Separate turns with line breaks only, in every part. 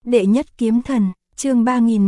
Đệ nhất kiếm thần, chương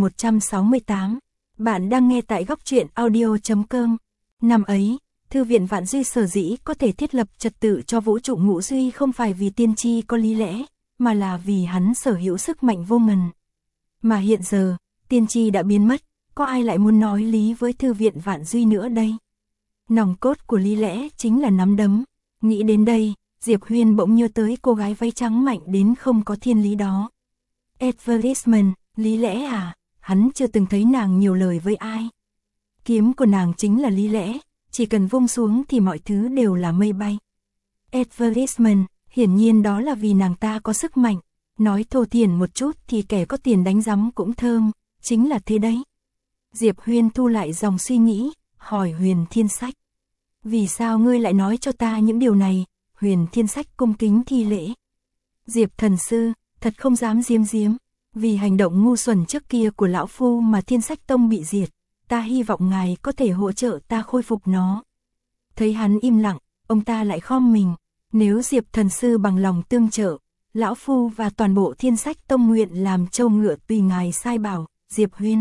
3168. Bạn đang nghe tại góc truyện audio.com. Năm ấy, Thư viện Vạn Duy sở dĩ có thể thiết lập trật tự cho vũ trụ ngũ duy không phải vì tiên tri có lý lẽ, mà là vì hắn sở hữu sức mạnh vô ngần. Mà hiện giờ, tiên tri đã biến mất, có ai lại muốn nói lý với Thư viện Vạn Duy nữa đây? Nòng cốt của lý lẽ chính là nắm đấm. Nghĩ đến đây, Diệp Huyên bỗng nhớ tới cô gái váy trắng mạnh đến không có thiên lý đó. Advertisement, lý lẽ à? Hắn chưa từng thấy nàng nhiều lời với ai. Kiếm của nàng chính là lý lẽ, chỉ cần vung xuống thì mọi thứ đều là mây bay. Advertisement, hiển nhiên đó là vì nàng ta có sức mạnh. Nói thô thiển một chút thì kẻ có tiền đánh rắm cũng thơm, chính là thế đấy. Diệp Huyên thu lại dòng suy nghĩ, hỏi Huyền Thiên Sách. Vì sao ngươi lại nói cho ta những điều này? Huyền Thiên Sách cung kính thi lễ. Diệp thần sư, thật không dám giếm giếm. Vì hành động ngu xuẩn trước kia của lão phu mà Thiên Sách Tông bị diệt, ta hy vọng ngài có thể hỗ trợ ta khôi phục nó. Thấy hắn im lặng, ông ta lại khom mình. Nếu Diệp thần sư bằng lòng tương trợ, lão phu và toàn bộ Thiên Sách Tông nguyện làm trâu ngựa tùy ngài sai bảo. Diệp Huyên,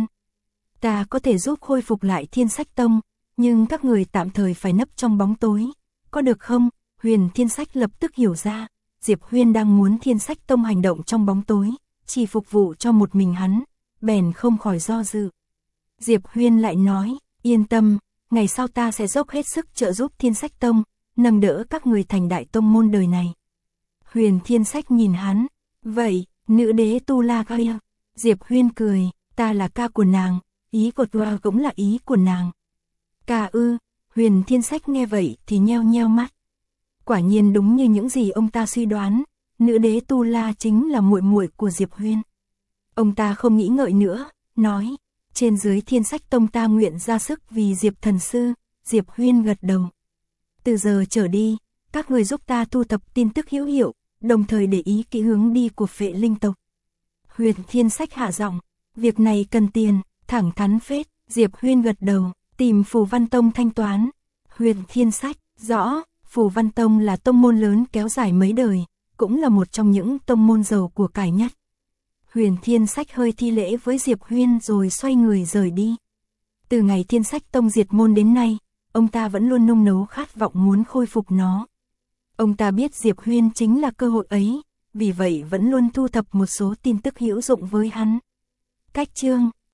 ta có thể giúp khôi phục lại Thiên Sách Tông, nhưng các người tạm thời phải nấp trong bóng tối, có được không? Huyền Thiên Sách lập tức hiểu ra, Diệp Huyên đang muốn Thiên Sách Tông hành động trong bóng tối, chỉ phục vụ cho một mình hắn, bèn không khỏi do dự. Diệp Huyên lại nói, yên tâm, ngày sau ta sẽ dốc hết sức trợ giúp Thiên Sách Tông, nâng đỡ các người thành đại tông môn đời này. Huyền Thiên Sách nhìn hắn, vậy, nữ đế Tu La Gaya. Diệp Huyên cười, ta là ca của nàng, ý của ta cũng là ý của nàng. Ca ư? Huyền Thiên Sách nghe vậy thì nheo nheo mắt. Quả nhiên đúng như những gì ông ta suy đoán, nữ đế Tu La chính là muội muội của Diệp Huyên. Ông ta không nghĩ ngợi nữa, nói, trên dưới Thiên Sách Tông ta nguyện ra sức vì Diệp thần sư. Diệp Huyên gật đầu. Từ giờ trở đi, các người giúp ta thu thập tin tức hữu hiệu, đồng thời để ý kỹ hướng đi của Phệ Linh tộc. Huyền Thiên Sách hạ giọng, việc này cần tiền, thẳng thắn phết. Diệp Huyên gật đầu, tìm Phù Văn Tông thanh toán. Huyền Thiên Sách, rõ. Phù Văn Tông là tông môn lớn kéo dài mấy đời, cũng là một trong những tông môn giàu của cải nhất. Huyền Thiên Sách hơi thi lễ với Diệp Huyên rồi xoay người rời đi. Từ ngày Thiên Sách Tông diệt môn đến nay, ông ta vẫn luôn nung nấu khát vọng muốn khôi phục nó. Ông ta biết Diệp Huyên chính là cơ hội ấy, vì vậy vẫn luôn thu thập một số tin tức hữu dụng với hắn. Cách chương